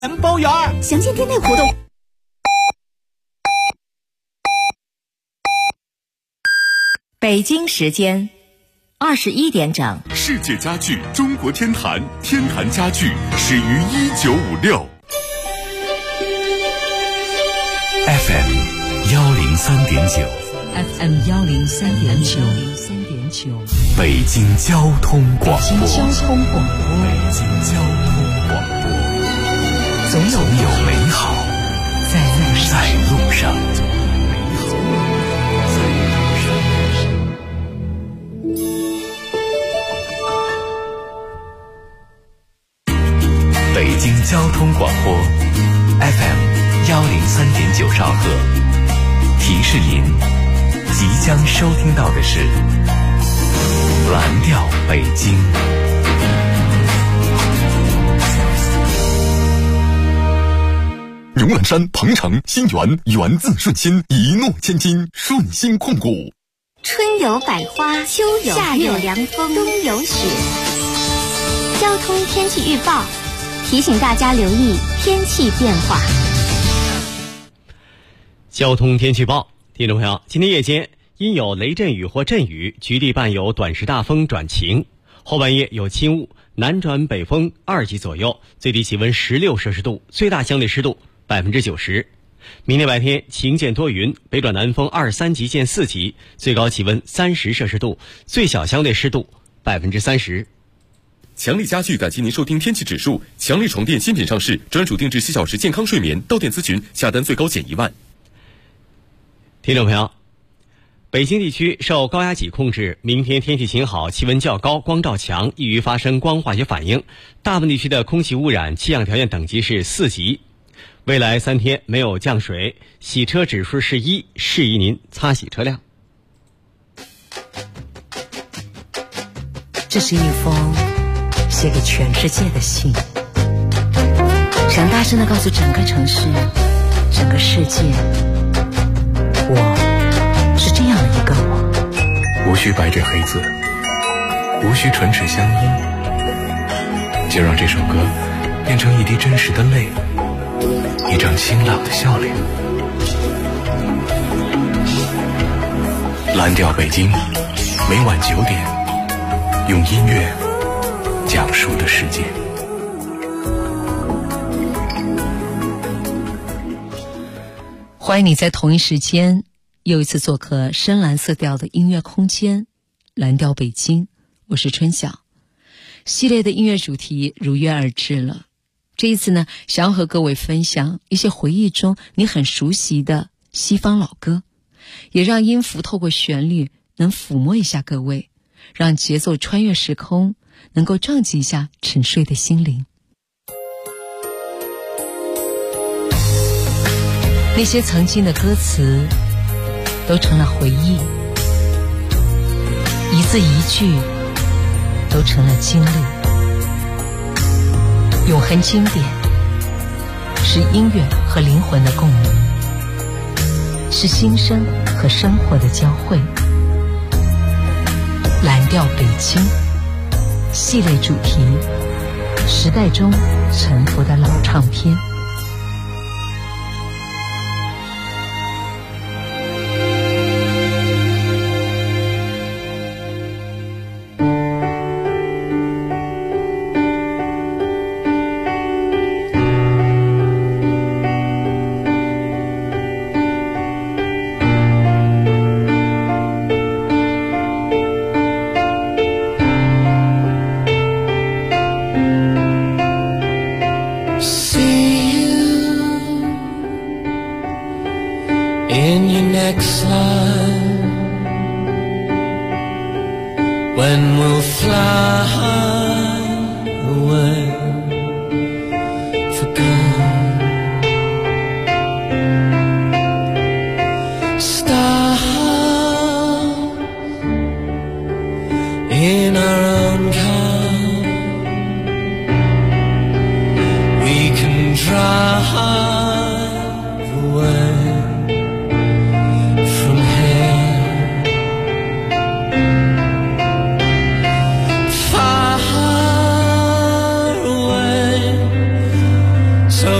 包圆， 详见店内活动。 北京时间21点整， 世界家具中国天坛，天坛家具始于1956。FM 103.9 FM 103.9， 北京交通广播。 北京交通广播， 北京交通广播， 总有美好在路上。北京交通广播 FM 103.9兆赫，提示您即将收听到的是蓝调北京。 荣览山、鹏城、新源源自顺心，一诺千金，顺心控股。 春有百花，秋有夏有凉风，冬有雪。交通天气预报提醒大家留意天气变化。 交通天气报，听众朋友，今天夜间因有雷阵雨或阵雨，局地伴有短时大风转晴，后半夜有轻雾，南转北风2级左右，最低气温16摄氏度，最大相对湿度90%。明天白天晴见多云，北转南风2-3级见4级，最高气温30摄氏度，最小相对湿度30%。 强力家具感谢您收听天气指数。强力床垫新品上市，专属定制4小时健康睡眠，到店咨询，下单最高减1万。 听众朋友，北京地区受高压脊控制，明天天气晴好，气温较高，光照强，易于发生光化学反应。大部分地区的空气污染气象条件等级是4级。未来3天没有降水，洗车指数是1，适宜您擦洗车辆。 这是一封写给全世界的信，想大声地告诉整个城市、整个世界，我是这样的一个我。 无需白纸黑字，无需唇齿相依，就让这首歌变成一滴真实的泪，一张清朗的笑脸。蓝调北京，每晚9点，用音乐讲述的世界。 欢迎你在同一时间又一次做客深蓝色调的音乐空间，蓝调北京，我是春晓。系列的音乐主题如约而至了，这一次呢，想要和各位分享一些回忆中你很熟悉的西方老歌，也让音符透过旋律能抚摸一下各位，让节奏穿越时空，能够撞击一下沉睡的心灵。那些曾经的歌词都成了回忆，一字一句都成了经历。永恒经典是音乐和灵魂的共鸣，是心声和生活的交汇。蓝调北京系列主题，时代中沉浮的老唱片。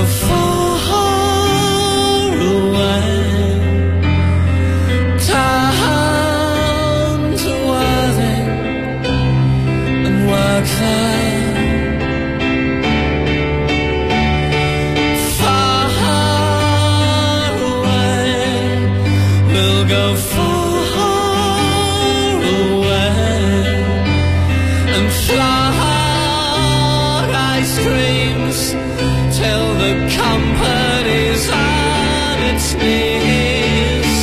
go far away, down to Worthing and work there. Far away, we'll go far away and fly ice creams till the company's on its knees.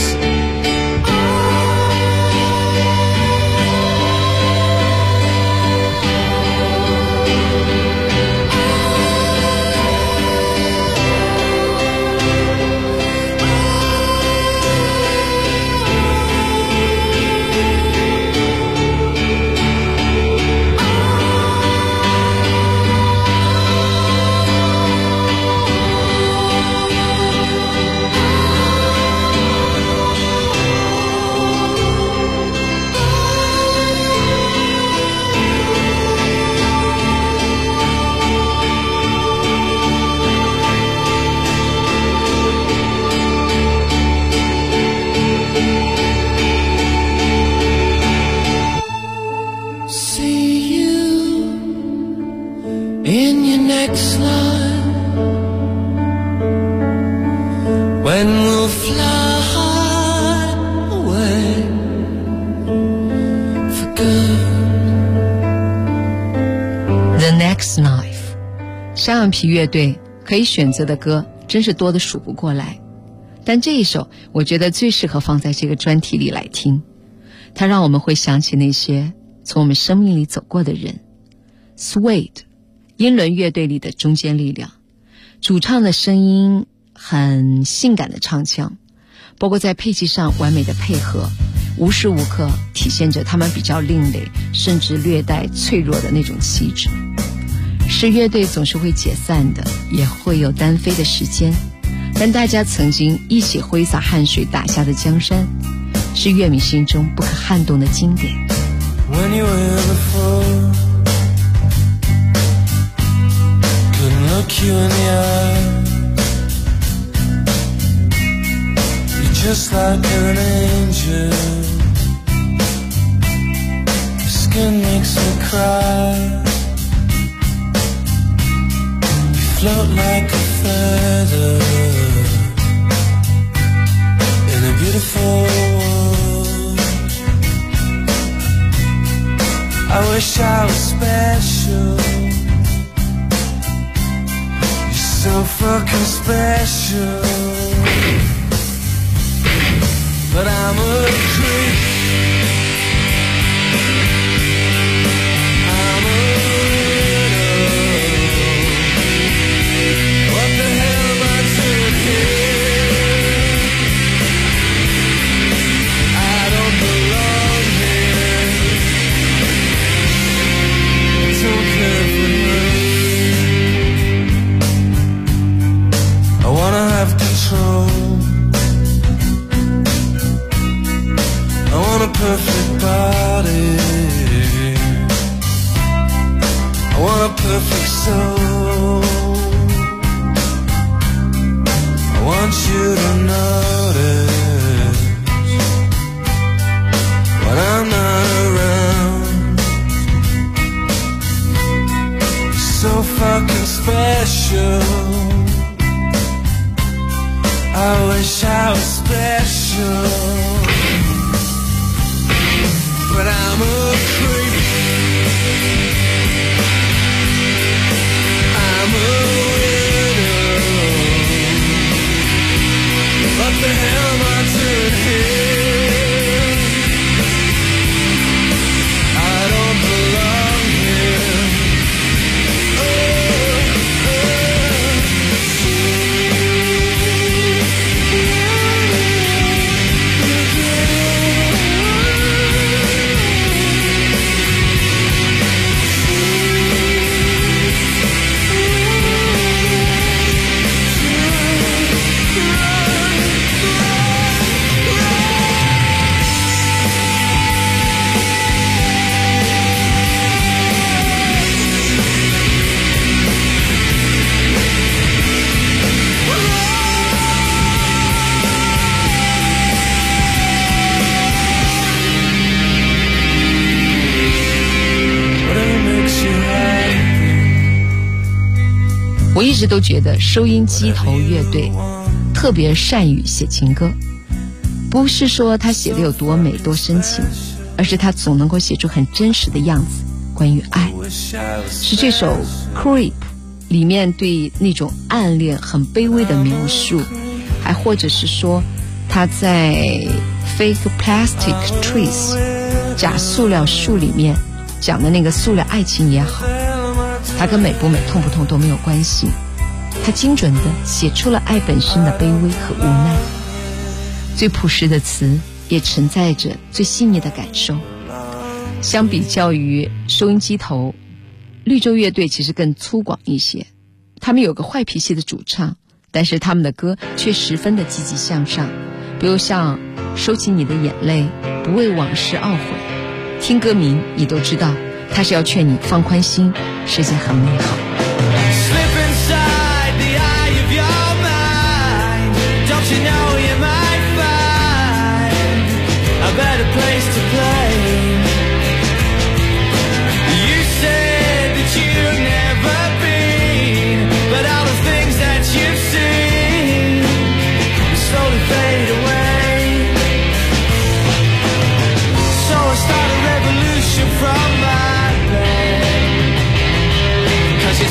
In your next life, when we'll fly away for good. The Next Life， 山羊皮乐队可以选择的歌真是多得数不过来，但这一首我觉得最适合放在这个专题里来听，它让我们会想起那些从我们生命里走过的人。 Suede， 英伦乐队里的中坚力量，主唱的声音很性感的唱腔，包括在配器上完美的配合，无时无刻体现着他们比较另类甚至略带脆弱的那种气质。是乐队总是会解散的，也会有单飞的时间，但大家曾经一起挥洒汗水打下的江山，是乐迷心中不可撼动的经典。 When you were before, couldn't look you in the eye. You're just like an angel. Your skin makes me cry. You float like a feather in a beautiful world. I wish I was special. You're so fucking special. But I'm a creep. I'm a widow. What the hell am I doing here? I don't belong here. Don't care for her. I wanna have control. I want a perfect body. I want a perfect soul. I want you to notice when I'm not around. You're so fucking special. I wish I was special. But I'm a creep. I'm a widow. What the hell am I doing here? I don't belong here. Oh, oh. 直都觉得收音机头乐队特别善于写情歌，不是说他写的有多美多深情，而是他总能够写出很真实的样子。关于爱，是这首 Creep 里面对那种暗恋很卑微的描述，还或者是说他在 Fake Plastic Trees 假塑料树里面讲的那个塑料爱情也好，它跟美不美痛不痛都没有关系，它精准地写出了爱本身的卑微和无奈，最朴实的词也承载着最细腻的感受。相比较于收音机头，绿洲乐队其实更粗犷一些，他们有个坏脾气的主唱，但是他们的歌却十分的积极向上，比如像收起你的眼泪，不为往事懊悔，听歌名你都知道他是要劝你放宽心，世界很美好。 From my bed, 'cause you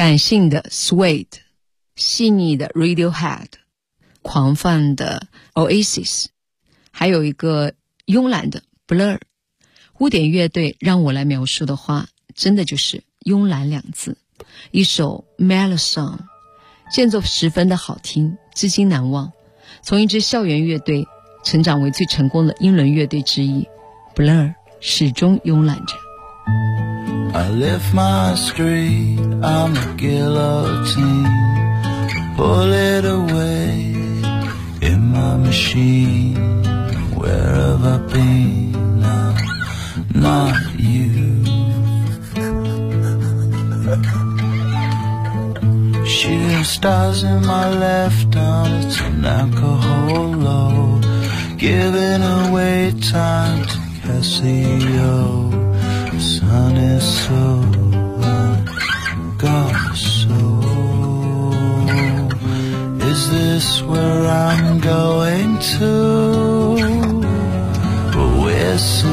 感性的 Suede， 细腻的 Radiohead， 狂放的 Oasis， 还有一个慵懒的 Blur。 污点乐队让我来描述的话，真的就是慵懒2字。一首 Mellow Song， 间奏十分的好听，至今难忘。从一支校园乐队成长为最成功的英伦乐队之一， Blur 始终慵懒着。 I lift my street, I'm a guillotine. Pull it away in my machine. Where have I been now? Not you. Shooting stars in my left arm, it's an alcohol low. Giving away time to Casio. The sun is so gone so. Is this where I'm going to? We'll see,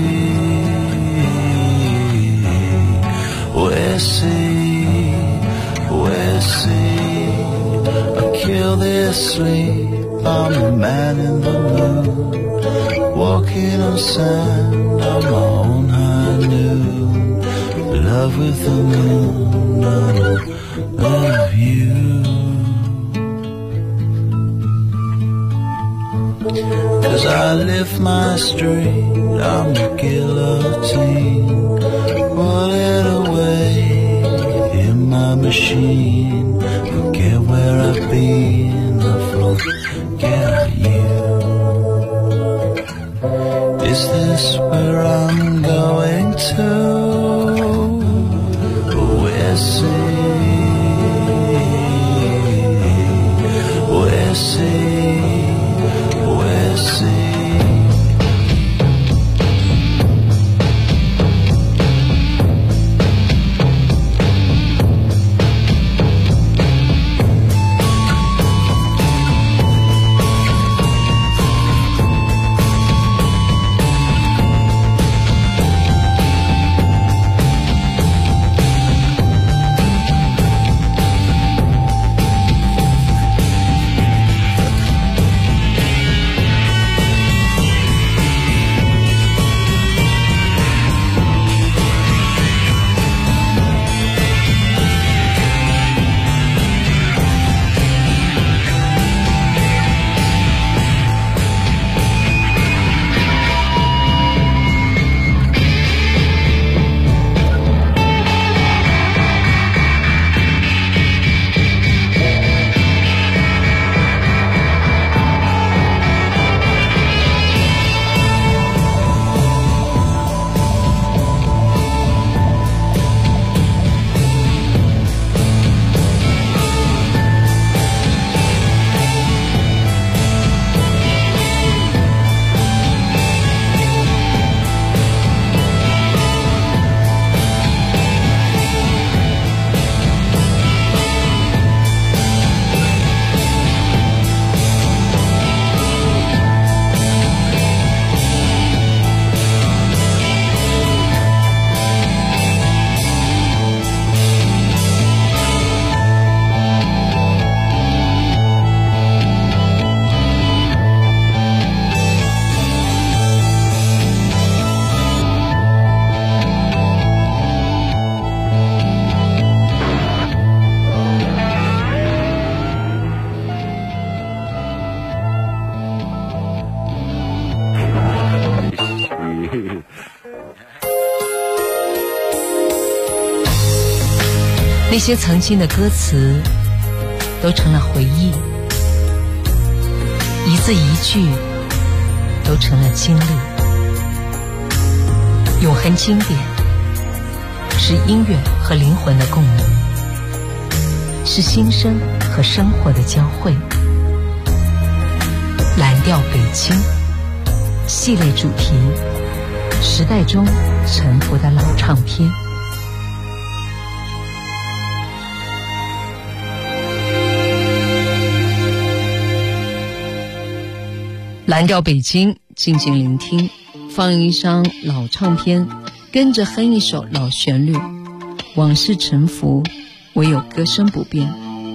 we'll see, we'll see. I kill this sleep, I'm the man in the moon. Walking on sand, on my own high noon. Love with the moon, I love you. 'Cause I lift my street, I'm the guillotine. Pull it away in my machine. Forget where I've been, I forget you. Is this where I'm going to? We'll see, we'll see, we'll see. 那些曾经的歌词都成了回忆，一字一句都成了经历。永恒经典是音乐和灵魂的共鸣，是心声和生活的交汇。蓝调北京系列主题，时代中沉浮的老唱片。蓝调北京，静静聆听，放一张老唱片，跟着哼一首老旋律，往事沉浮， 唯有歌声不变。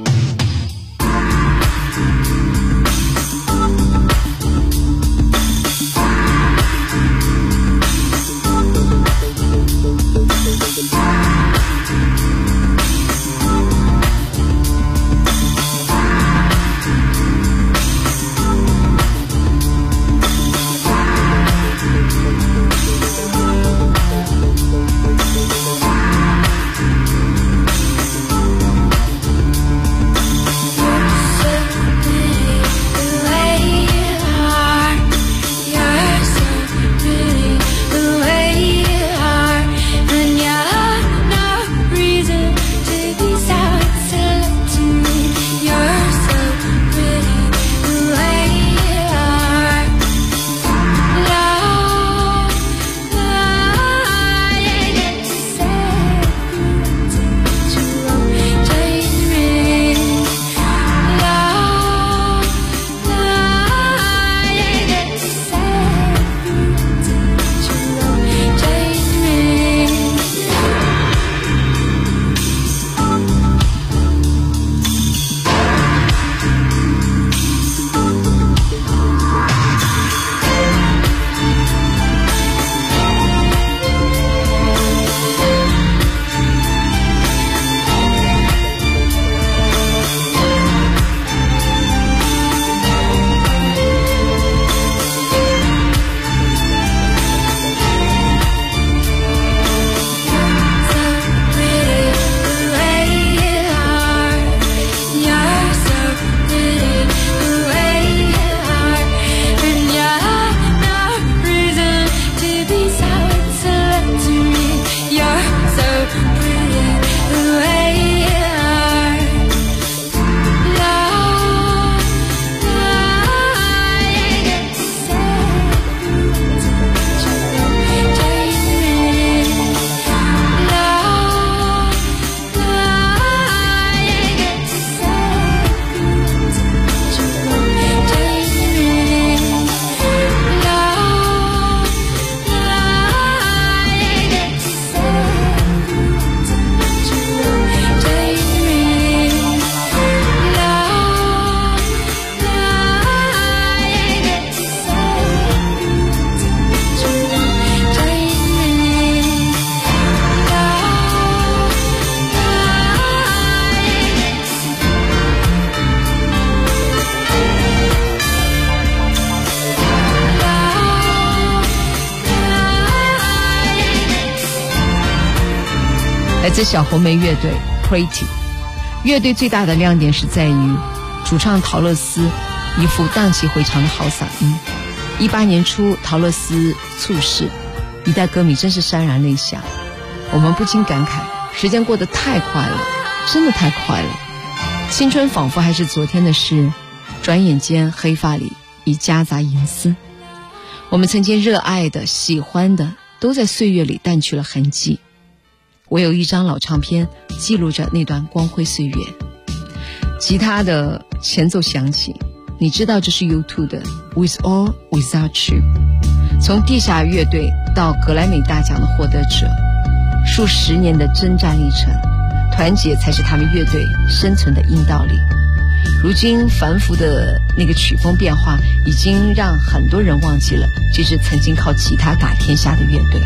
来自小红莓乐队 Pretty 乐队最大的亮点是在于主唱陶乐斯一副荡气回肠的好嗓音。18年初陶乐斯猝逝，一代歌迷真是潸然泪下。我们不禁感慨，时间过得太快了，真的太快了，青春仿佛还是昨天的事，转眼间黑发里已夹杂银丝。我们曾经热爱的喜欢的都在岁月里淡去了痕迹，唯有一张老唱片记录着那段光辉岁月。吉他的前奏响起，你知道这是 U2 的 With or Without You。 从地下乐队到格莱美大奖的获得者，数十年的征战历程，团结才是他们乐队生存的硬道理。如今反复的那个曲风变化已经让很多人忘记了这支曾经靠吉他打天下的乐队。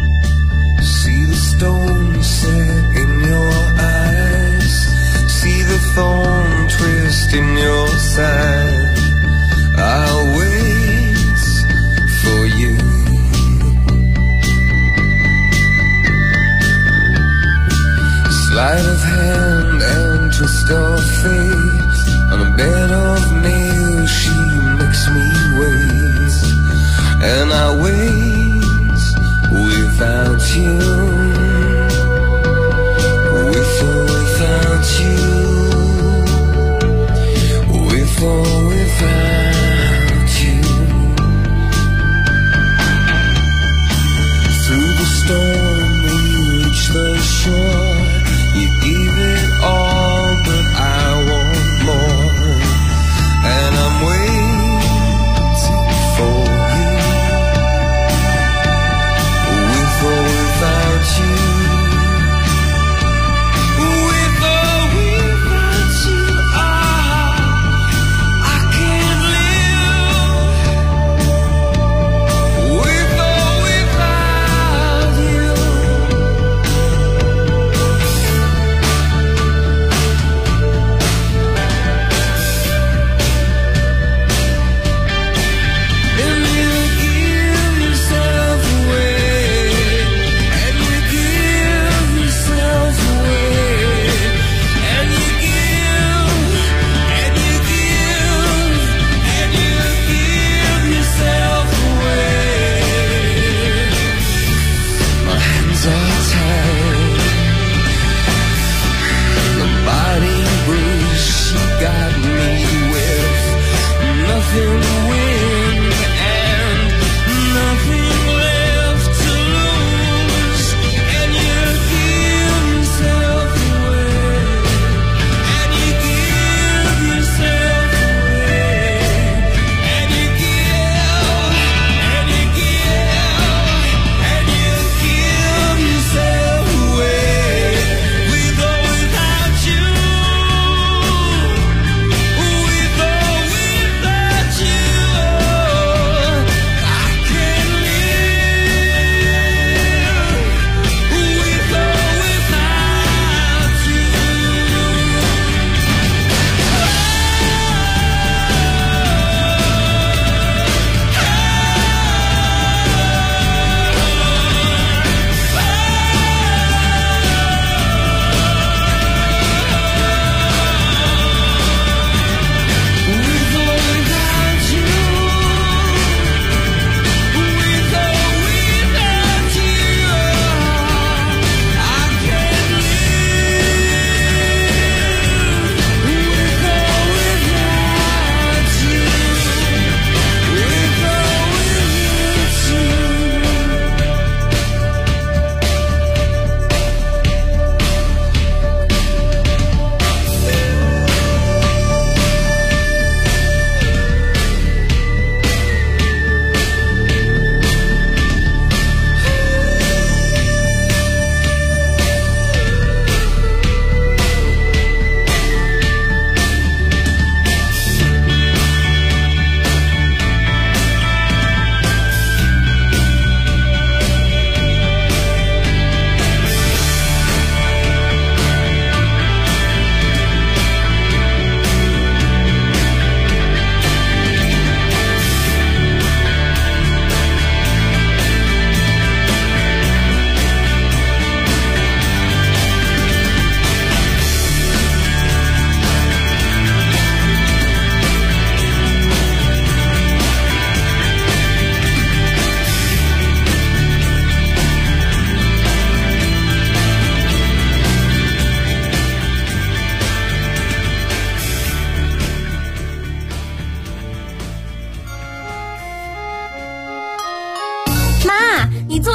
See the stone set in your eyes, see the thorn twist in your side. I'll wait for you. Sleight of hand and twist of fate, on a bed of nails she makes me wait, and I wait without you, with or without you, with or without you. Through the storm we reach the shore, you give it all but I want more, and I'm waiting for you, with or without you, with or without you.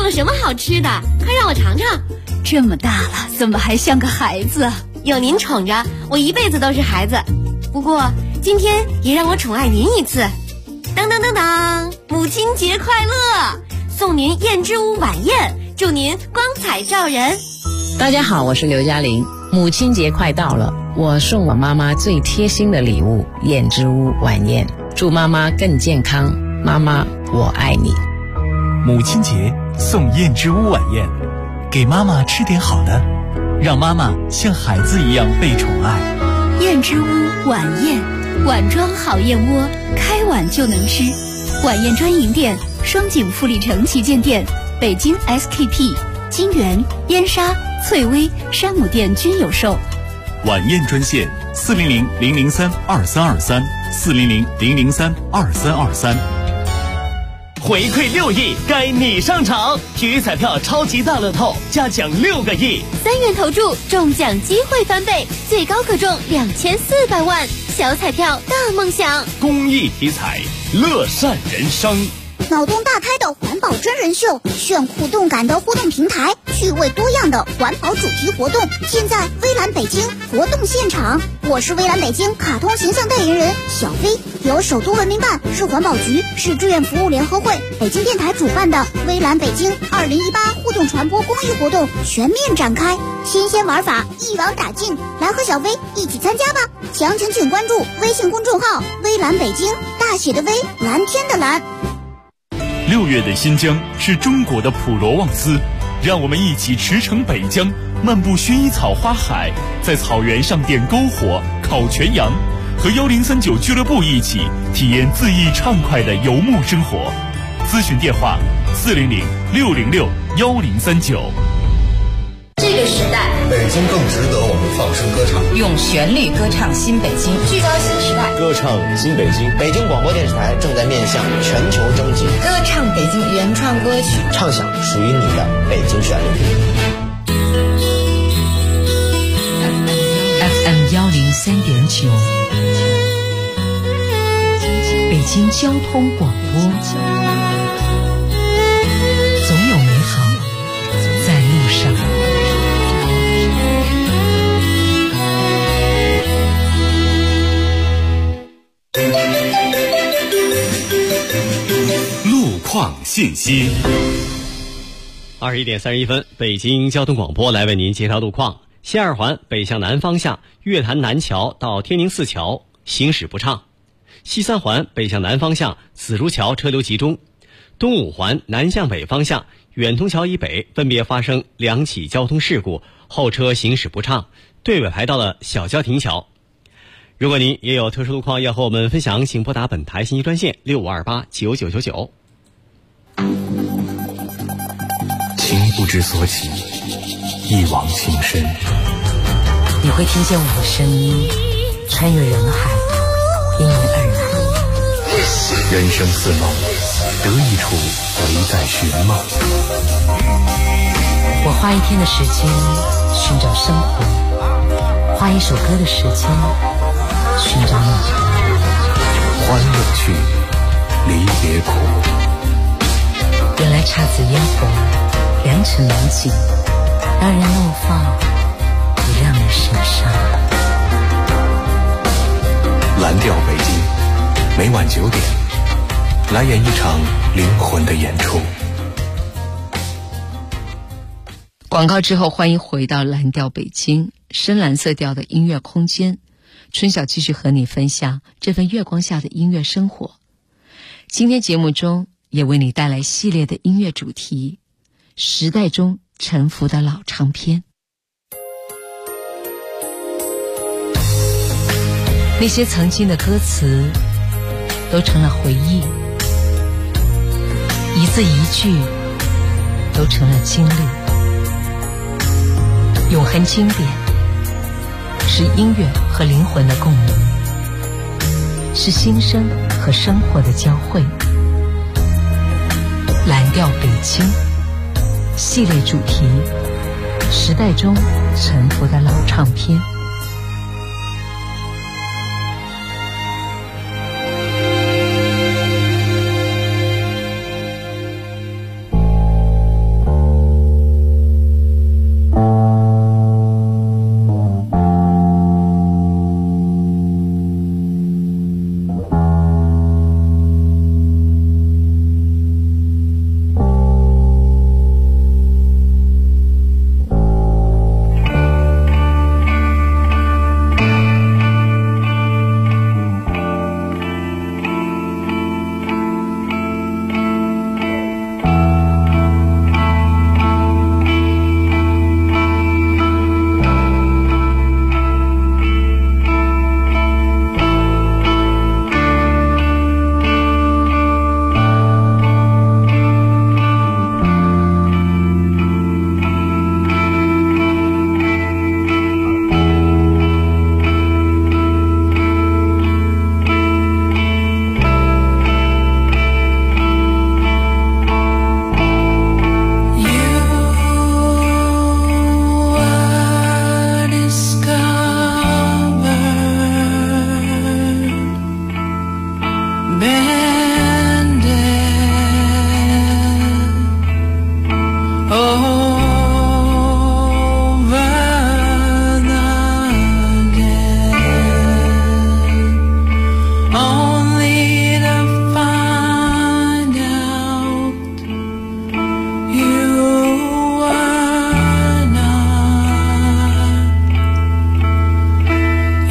了什么好吃的？快让我尝尝。 这么大了，怎么还像个孩子？ 有您宠着，我一辈子都是孩子。不过今天也让我宠爱您一次。当当当当，母亲节快乐！送您燕之屋晚宴，祝您光彩照人。 大家好，我是刘嘉玲。母亲节快到了，我送我妈妈最贴心的礼物——燕之屋晚宴，祝妈妈更健康。妈妈，我爱你。 母亲节送燕之屋晚宴，给妈妈吃点好的，让妈妈像孩子一样被宠爱。 燕之屋晚宴，碗装好燕窝，开碗就能吃。晚宴专营店：双井富力城旗舰店、北京 SKP、金源、燕莎、翠微、山姆店均有售。 晚宴专线：400-003-2323，400-003-2323。 回馈6亿，该你上场！体育彩票超级大乐透，加奖6个亿 ，3元投注，中奖机会翻倍，最高可中2400万。小彩票大梦想， 公益体彩，乐善人生。 脑洞大开的环保真人秀，炫酷动感的互动平台，趣味多样的环保主题活动，现在微蓝北京活动现场。我是微蓝北京卡通形象代言人小飞，由首都文明办、市环保局、市志愿服务联合会、北京电台主办的微蓝北京2018互动传播公益活动全面展开，新鲜玩法一网打尽，来和小飞一起参加吧！详情请关注微信公众号微蓝北京，大写的微，蓝天的蓝。 6月的新疆是中国的普罗旺斯，让我们一起驰骋北疆，漫步薰衣草花海，在草原上点篝火、烤全羊，和1039俱乐部一起体验恣意畅快的游牧生活。咨询电话：400-606-1039。 这个时代， 北京更值得我们放声歌唱， 用旋律歌唱新北京， 聚焦新时代， 歌唱新北京。 北京广播电视台正在面向全球征集， 歌唱北京原创歌曲， 唱响属于你的北京旋律。 FM 103.9，北京交通广播，总有美好在路上。 路况信息。 21点31分，北京交通广播来为您介绍路况。西二环北向南方向月坛南桥到天宁寺桥行驶不畅，西三环北向南方向紫竹桥车流集中，东五环南向北方向远通桥以北分别发生2起交通事故，后车行驶不畅，队尾排到了小郊亭桥。如果您也有特殊路况要和我们分享，请拨打本台信息专线65289999。 情不知所起，一往情深。 你会听见我的声音穿越人海，因你而来。 人生似梦，得意处唯在寻梦。 我花1天的时间寻找生活，花1首歌的时间寻找你。 欢乐去，离别苦。 原来姹紫嫣红，良辰美景，让人怒放，也让人神伤。 蓝调北京，每晚9点，来演一场灵魂的演出。 广告之后，欢迎回到蓝调北京，深蓝色调的音乐空间。春晓继续和你分享这份月光下的音乐生活。今天节目中也为你带来系列的音乐主题，时代中沉浮的老唱片。那些曾经的歌词都成了回忆，一字一句都成了经历。永恒经典是音乐和灵魂的共鸣，是心声和生活的交汇。蓝调北京系列主题，时代中沉浮的老唱片。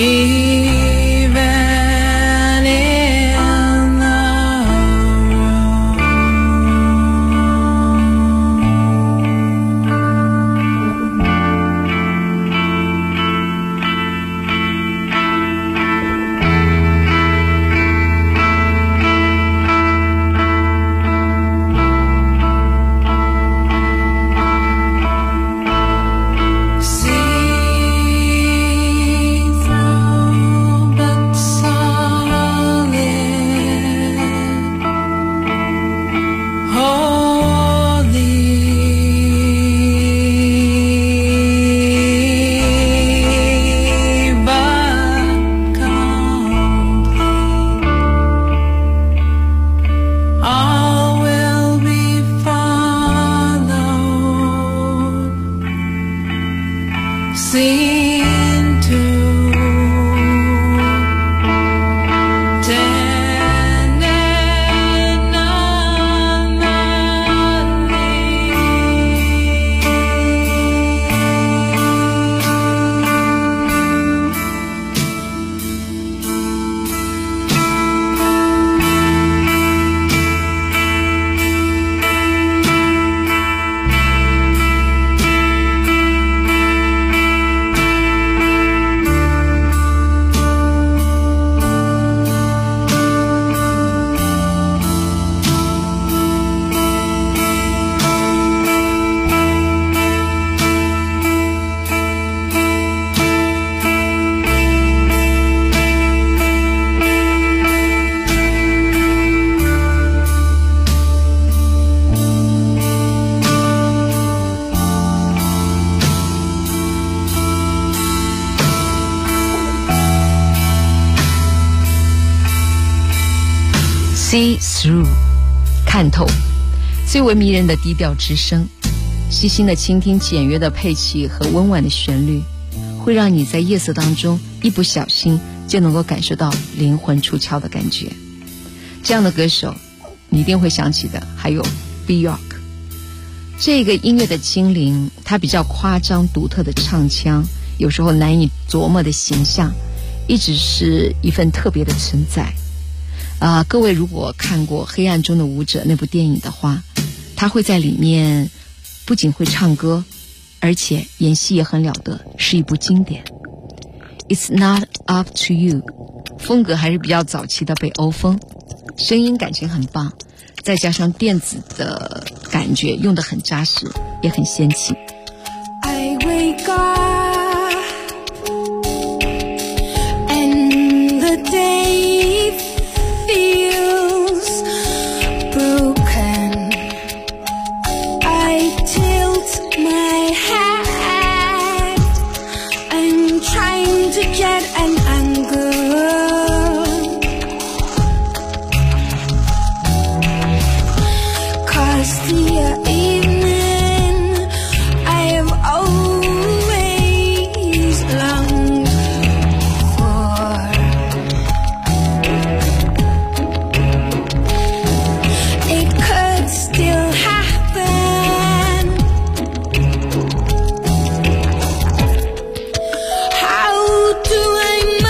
See through， 看透，最为迷人的低调之声，细心的倾听简约的配器和温婉的旋律，会让你在夜色当中一不小心就能够感受到灵魂出窍的感觉。这样的歌手你一定会想起的还有 Björk。 这个音乐的精灵，它比较夸张独特的唱腔，有时候难以琢磨的形象，一直是一份特别的存在。各位如果看过《黑暗中的舞者》那部电影的话，他会在里面不仅会唱歌，而且演戏也很了得，是一部经典。 It's not up to you， 风格还是比较早期的北欧风，声音感情很棒，再加上电子的感觉用得很扎实，也很仙气。 I wake up and the day feels broken. I tilt my head. I'm trying to get an angle, 'cause the evening I've always longed for. It could still happen. How do I know?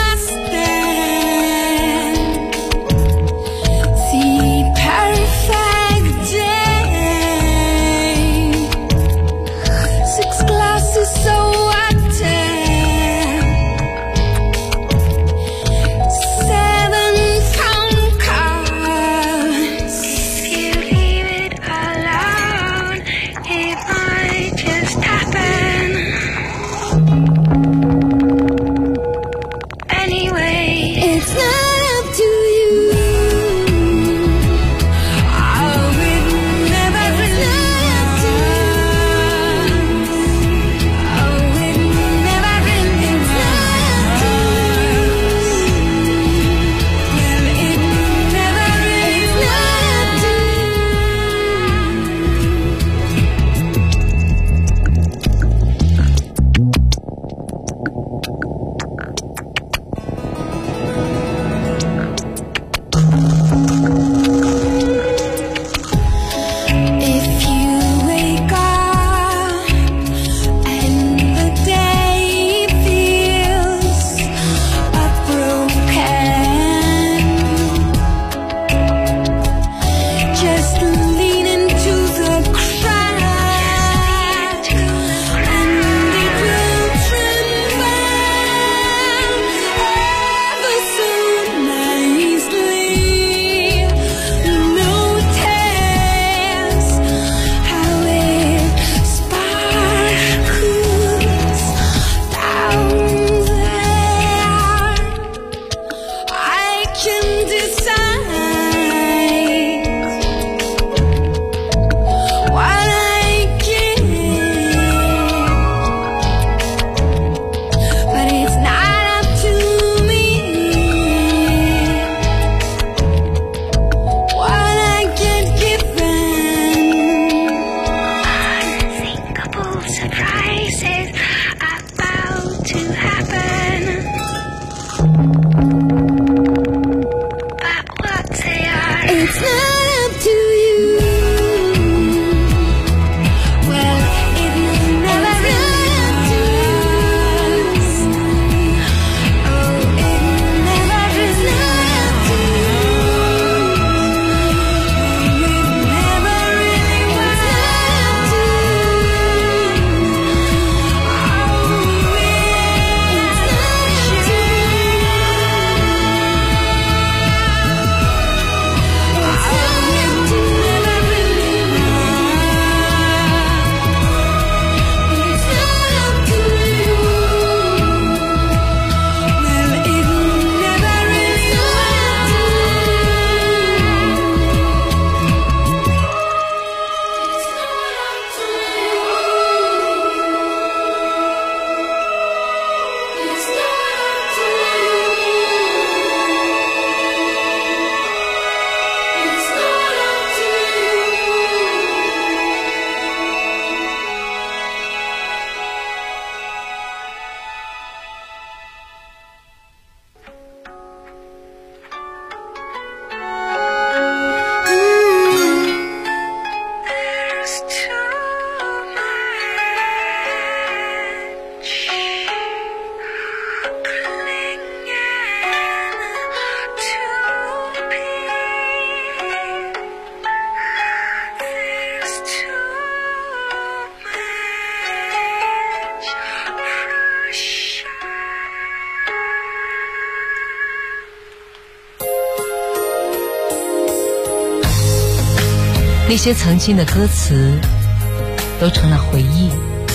那些曾经的歌词都成了回忆，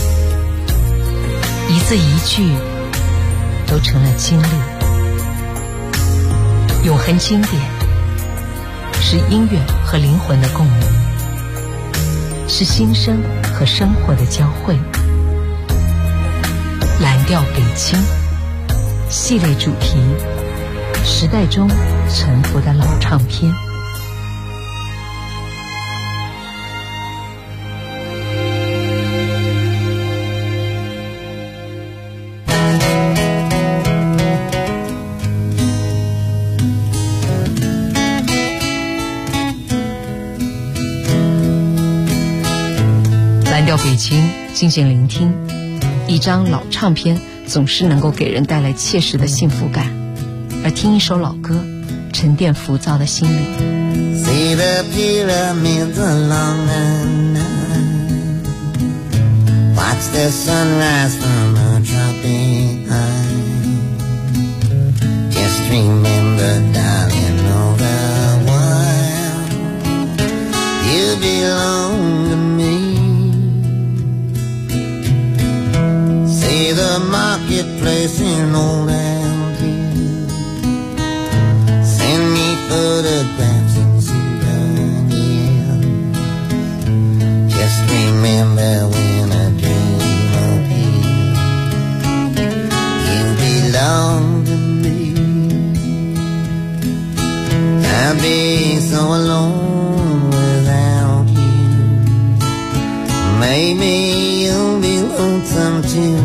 一字一句都成了经历。永恒经典是音乐和灵魂的共鸣，是心声和生活的交汇。蓝调北京系列主题，时代中沉浮的老唱片。蓝调北京，静静聆听。一张老唱片总是能够给人带来切实的幸福感，而听一首老歌，沉淀浮躁的心灵。 See the pyramids along the Nile, watch the sunrise from a tropic high. Just remember, darling, all the while you belong to me. See the marketplace in old Algiers, send me photographs in souvenirs. Just remember when I dream of you, you belong to me. I'd be so alone without you. Maybe you'll be lonesome too.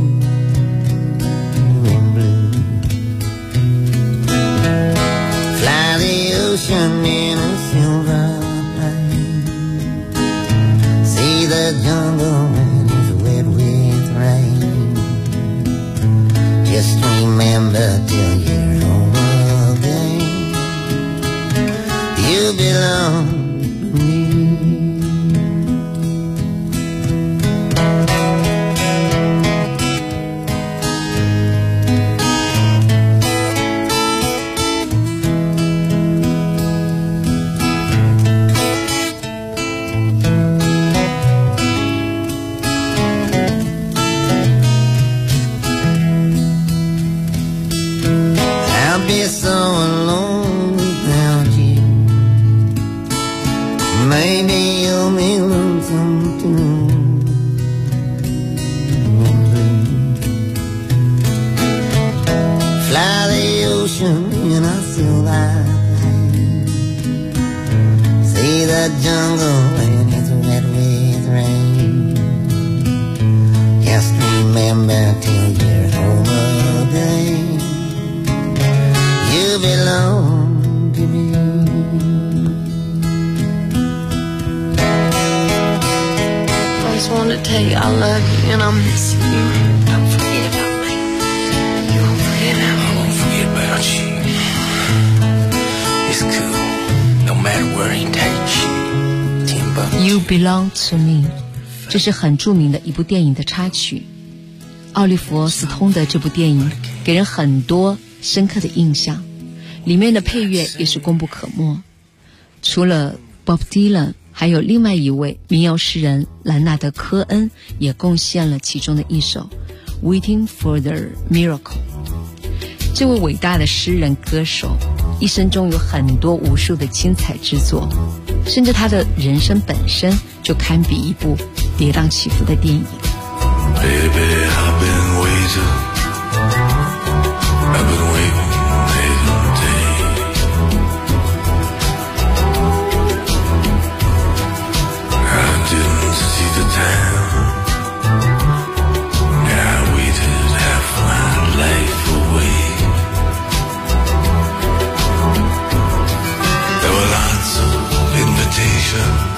Ocean in a silver plane, see the jungle when it's wet with rain. Just remember till you're home again, you belong to me. So alone without you, maybe you'll be lonesome too. Fly the ocean in a silver plane, see the jungle when it's wet with rain. Just remember till you're home again, you belong to me. I just wanted to tell you I love you and I miss you. Don't forget about me. You won't forget about me. I won't forget about you. It's cool, no matter where he takes you. You belong to me， 这是很著名的一部电影的插曲。奥利弗·斯通的这部电影给人很多深刻的印象，里面的配乐也是功不可没。除了 Bob Dylan， 还有另外一位民谣诗人兰纳德·科恩也贡献了其中的一首 Waiting for the Miracle。 这位伟大的诗人歌手一生中有很多无数的精彩之作，甚至他的人生本身就堪比一部跌宕起伏的电影。 Baby, I've been waiting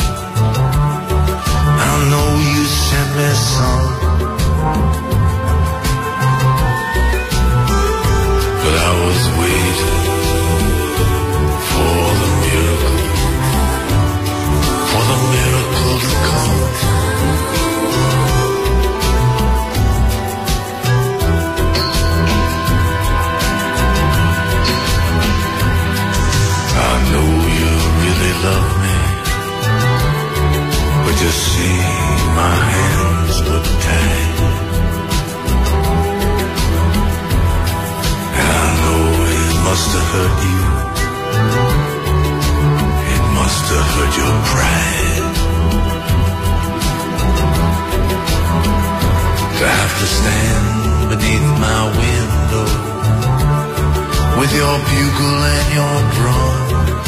I know you sent me some, hurt you. It must have hurt your pride to have to stand beneath my window with your bugle and your drum.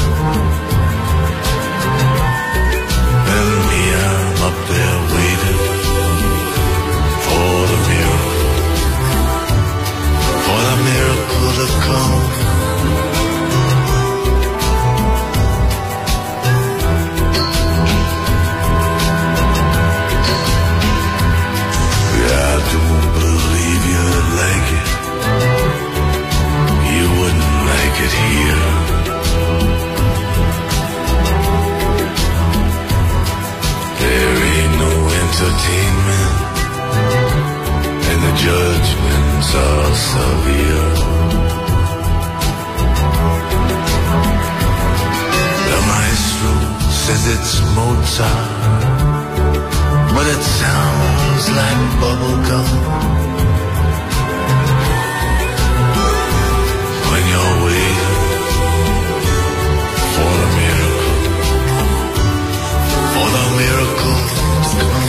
And me, I'm up there waiting for the miracle to come. Yeah, I don't believe you'd like it. You wouldn't like it here. There ain't no entertainment, and the judgments are severe. The maestro says it's Mozart, but it sounds like bubblegum. When you're waiting for the miracle to come.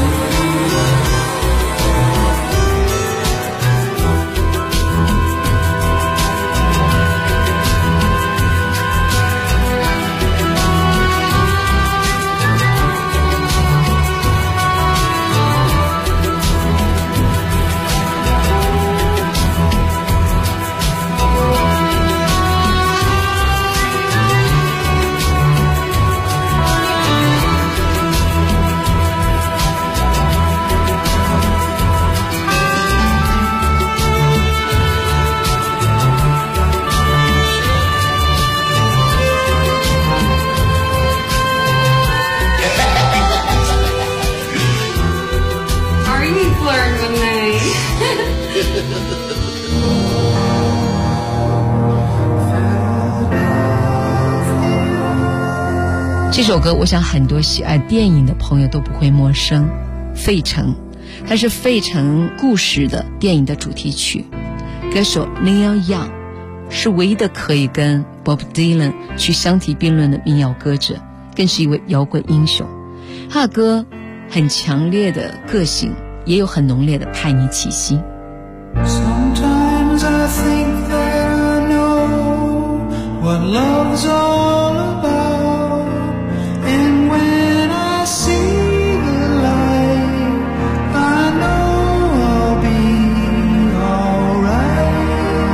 这首歌我想很多喜爱电影的朋友都不会陌生，费城，它是费城故事的电影的主题曲。歌手 Neil Young 是唯一的可以跟 Bob Dylan 去相提并论的民谣歌者，更是一位摇滚英雄。他的歌很强烈的个性，也有很浓烈的叛逆气息。 Sometimes I think that I know what love's all about, and when I see the light, I know I'll be alright.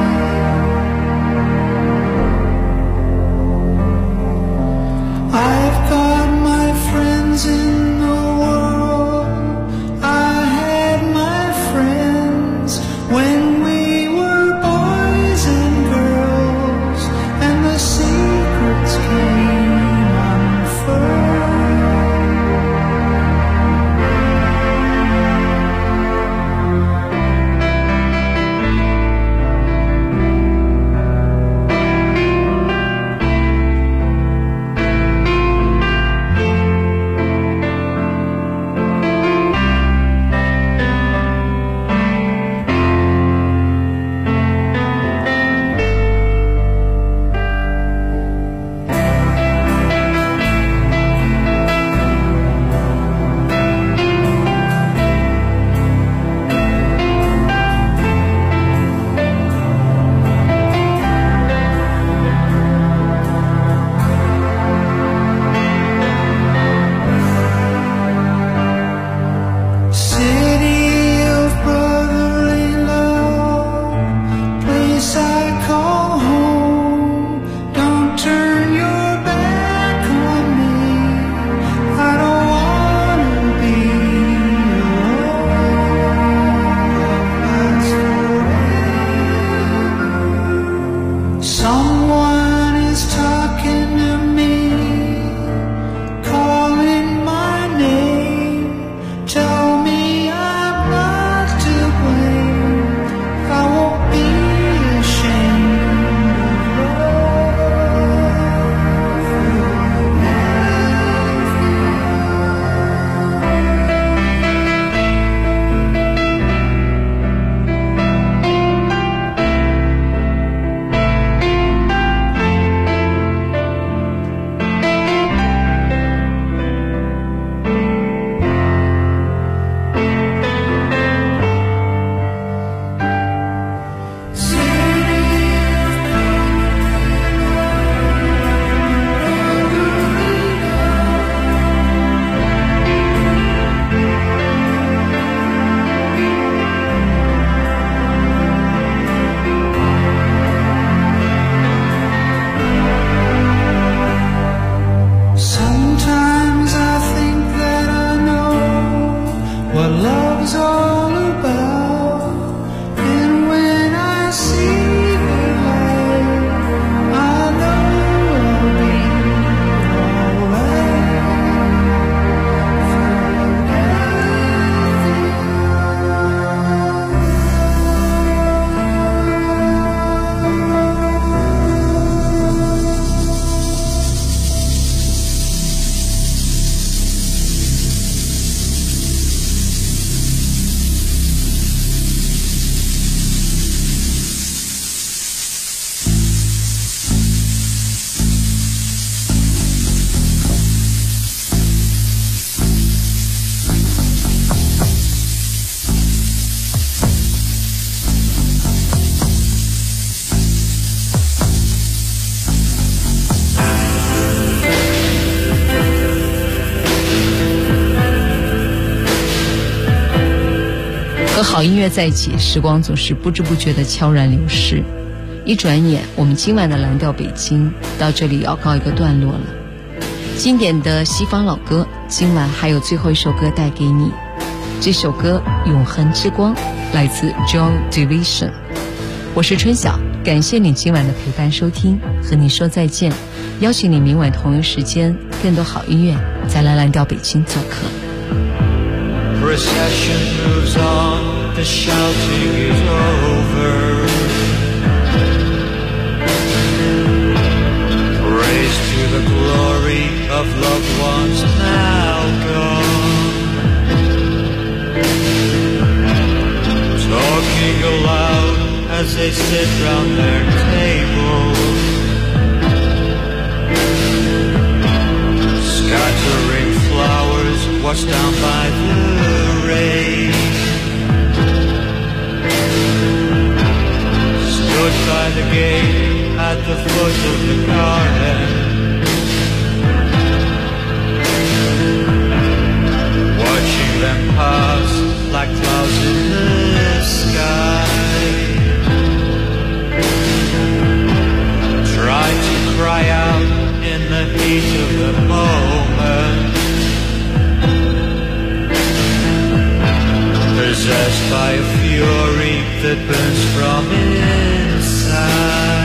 I've got my friends in the world, I had my friends when we were boys and girls, and the secrets came unfurled. 好音乐在一起，时光总是不知不觉地悄然流逝。一转眼，我们今晚的蓝调北京到这里要告一个段落了。经典的西方老歌，今晚还有最后一首歌带给你。这首歌《永恒之光》来自 Joy Division。我是春晓，感谢你今晚的陪伴收听，和你说再见。邀请你明晚同一时间，更多好音乐再来蓝调北京做客。 Procession moves on, the shouting is over. Praise to the glory of loved ones now gone. Talking aloud as they sit round their tables, scattering flowers washed down by the rain. Stood by the gate at the foot of the garden, watching them pass like clouds in the sky. Tried to cry out in the heat of the moment, possessed by a fury that burns from inside.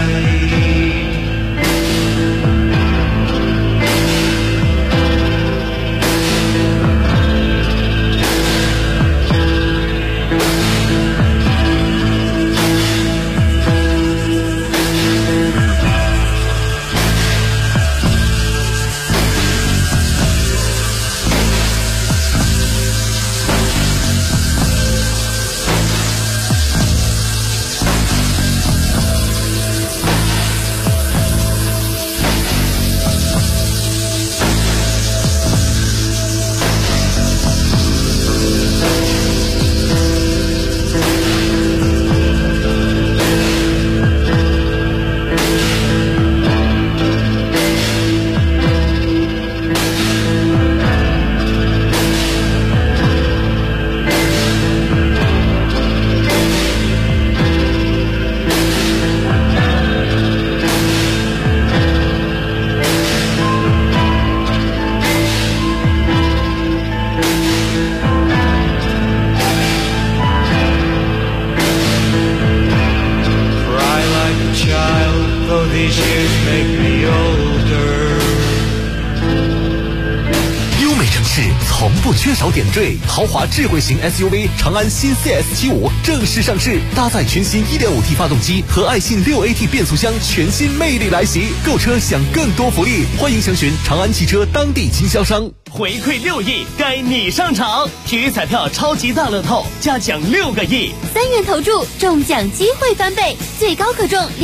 豪华智慧型 SUV 长安新 CS75 正式上市，搭载全新 1.5T 发动机和爱信 6AT 变速箱，全新魅力来袭。购车享更多福利，欢迎详询长安汽车当地经销商。 回馈6亿，该你上场！体育彩票超级大乐透，加奖6个亿，3 元投注，中奖机会翻倍，最高可中